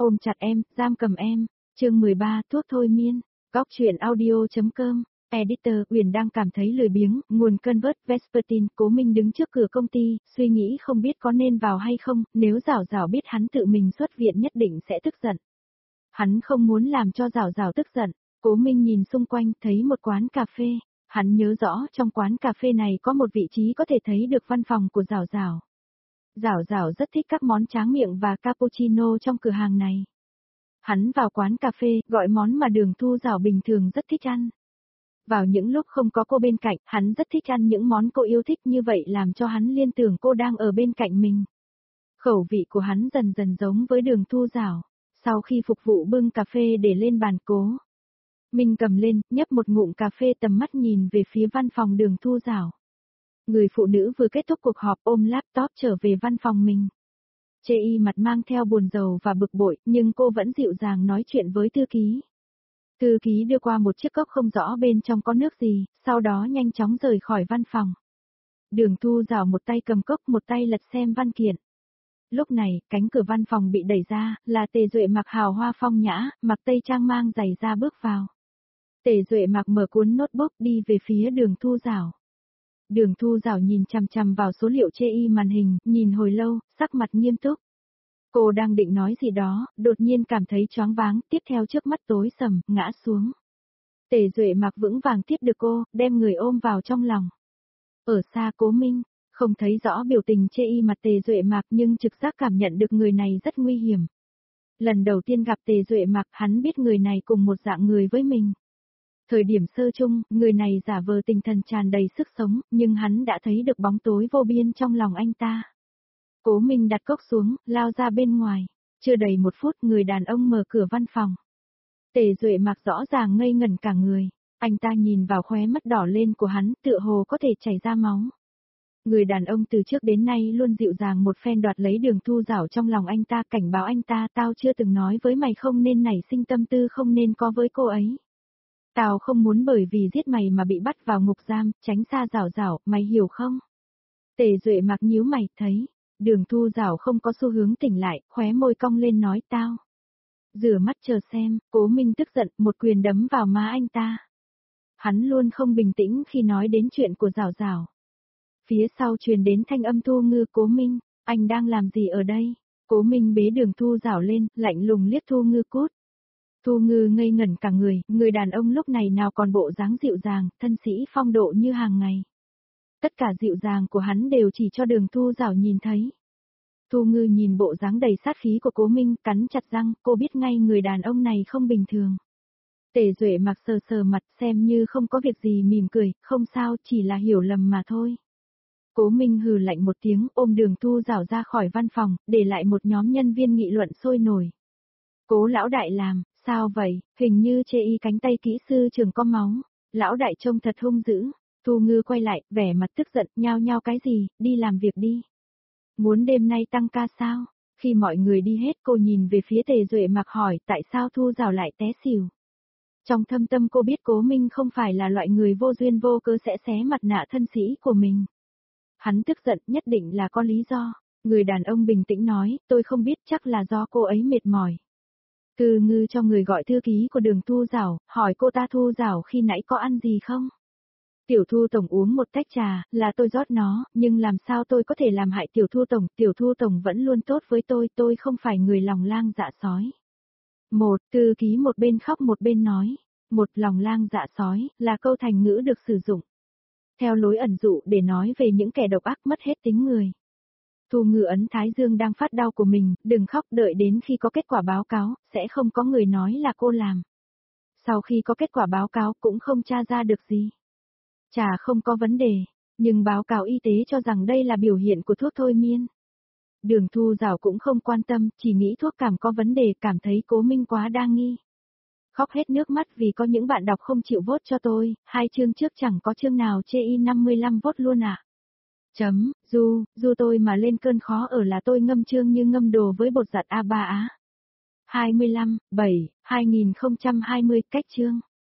ôm chặt em, giam cầm em. Chương 13, thuốc thôi miên. Góc truyện audio.com. Editor Uyển đang cảm thấy lười biếng, nguồn convert Vespertine. Cố Minh đứng trước cửa công ty, suy nghĩ không biết có nên vào hay không, nếu Giảo Giảo biết hắn tự mình xuất viện nhất định sẽ tức giận. Hắn không muốn làm cho Giảo Giảo tức giận. Cố Minh nhìn xung quanh, thấy một quán cà phê. Hắn nhớ rõ trong quán cà phê này có một vị trí có thể thấy được văn phòng của Giảo Giảo. Giảo Giảo rất thích các món tráng miệng và cappuccino trong cửa hàng này. Hắn vào quán cà phê, gọi món mà Đường Thu Giảo bình thường rất thích ăn. Vào những lúc không có cô bên cạnh, hắn rất thích ăn những món cô yêu thích, như vậy làm cho hắn liên tưởng cô đang ở bên cạnh mình. Khẩu vị của hắn dần dần giống với Đường Thu Giảo. Sau khi phục vụ bưng cà phê để lên bàn, Cố Minh cầm lên, nhấp một ngụm cà phê, tầm mắt nhìn về phía văn phòng Đường Thu Giảo. Người phụ nữ vừa kết thúc cuộc họp ôm laptop trở về văn phòng mình. Chê y mặt mang theo buồn rầu và bực bội, nhưng cô vẫn dịu dàng nói chuyện với thư ký. Thư ký đưa qua một chiếc cốc không rõ bên trong có nước gì, sau đó nhanh chóng rời khỏi văn phòng. Đường Thu Giảo một tay cầm cốc, một tay lật xem văn kiện. Lúc này, cánh cửa văn phòng bị đẩy ra, là Tề Duệ mặc hào hoa phong nhã, mặc tây trang mang giày da bước vào. Tề Duệ mặc mở cuốn notebook đi về phía Đường Thu Giảo. Đường Thu Giảo nhìn chằm chằm vào số liệu chê y màn hình, nhìn hồi lâu, sắc mặt nghiêm túc. Cô đang định nói gì đó, đột nhiên cảm thấy choáng váng, tiếp theo trước mắt tối sầm, ngã xuống. Tề Duệ mặc vững vàng tiếp được cô, đem người ôm vào trong lòng. Ở xa Cố Minh, không thấy rõ biểu tình chê y mặt Tề Duệ mặc, nhưng trực giác cảm nhận được người này rất nguy hiểm. Lần đầu tiên gặp Tề Duệ mặc, hắn biết người này cùng một dạng người với mình. Thời điểm sơ chung, người này giả vờ tinh thần tràn đầy sức sống, nhưng hắn đã thấy được bóng tối vô biên trong lòng anh ta. Cố Minh đặt cốc xuống, lao ra bên ngoài. Chưa đầy một phút, người đàn ông mở cửa văn phòng. Tề Duệ mặc rõ ràng ngây ngẩn cả người. Anh ta nhìn vào khóe mắt đỏ lên của hắn, tựa hồ có thể chảy ra máu. Người đàn ông từ trước đến nay luôn dịu dàng một phen đoạt lấy Đường Thu Giảo trong lòng anh ta, cảnh báo anh ta, tao chưa từng nói với mày không nên nảy sinh tâm tư không nên có với cô ấy. Tao không muốn bởi vì giết mày mà bị bắt vào ngục giam, tránh xa Giảo Giảo, mày hiểu không? Tề Duệ mặc nhíu mày, thấy Đường Thu Giảo không có xu hướng tỉnh lại, khóe môi cong lên nói tao. Rửa mắt chờ xem, Cố Minh tức giận, một quyền đấm vào má anh ta. Hắn luôn không bình tĩnh khi nói đến chuyện của Giảo Giảo. Phía sau truyền đến thanh âm Thu Ngư. Cố Minh, anh đang làm gì ở đây? Cố Minh bế Đường Thu Giảo lên, lạnh lùng liếc Thu Ngư cút. Thu Ngư ngây ngẩn cả người đàn ông lúc này nào còn bộ dáng dịu dàng, thân sĩ phong độ như hàng ngày. Tất cả dịu dàng của hắn đều chỉ cho Đường Thu Giảo nhìn thấy. Thu Ngư nhìn bộ dáng đầy sát khí của Cố Minh, cắn chặt răng, cô biết ngay người đàn ông này không bình thường. Tề Duệ mặc sờ sờ mặt, xem như không có việc gì, mỉm cười, không sao, chỉ là hiểu lầm mà thôi. Cố Minh hừ lạnh một tiếng, ôm Đường Thu Giảo ra khỏi văn phòng, để lại một nhóm nhân viên nghị luận sôi nổi. Cố lão đại làm, sao vậy, hình như chê y cánh tay kỹ sư trường có máu. Lão đại trông thật hung dữ. Thu Ngư quay lại, vẻ mặt tức giận, nhao nhao cái gì, đi làm việc đi. Muốn đêm nay tăng ca sao? Khi mọi người đi hết, cô nhìn về phía Tề Duệ mặc hỏi tại sao Thu Giảo lại té xỉu. Trong thâm tâm cô biết Cố Minh không phải là loại người vô duyên vô cớ sẽ xé mặt nạ thân sĩ của mình. Hắn tức giận, nhất định là có lý do. Người đàn ông bình tĩnh nói, tôi không biết, chắc là do cô ấy mệt mỏi. Từ Ngư cho người gọi thư ký của Đường Thu Giảo, hỏi cô ta Thu Giảo khi nãy có ăn gì không? Tiểu Thu Tổng uống một tách trà, là tôi rót nó, nhưng làm sao tôi có thể làm hại Tiểu Thu Tổng vẫn luôn tốt với tôi không phải người lòng lang dạ sói. Một, thư ký một bên khóc một bên nói, một lòng lang dạ sói, là câu thành ngữ được sử dụng theo lối ẩn dụ để nói về những kẻ độc ác mất hết tính người. Thu Ngư ấn thái dương đang phát đau của mình, đừng khóc, đợi đến khi có kết quả báo cáo, sẽ không có người nói là cô làm. Sau khi có kết quả báo cáo cũng không tra ra được gì. Chả không có vấn đề, nhưng báo cáo y tế cho rằng đây là biểu hiện của thuốc thôi miên. Đường Thu Giảo cũng không quan tâm, chỉ nghĩ thuốc cảm có vấn đề, cảm thấy Cố Minh quá đa nghi. Khóc hết nước mắt vì có những bạn đọc không chịu vote cho tôi, 2 chương trước chẳng có chương nào chê y 55 vote luôn ạ. Du tôi mà lên cơn khó ở là tôi ngâm chương như ngâm đồ với bột giặt A3 á. 25/7/2020 cách chương.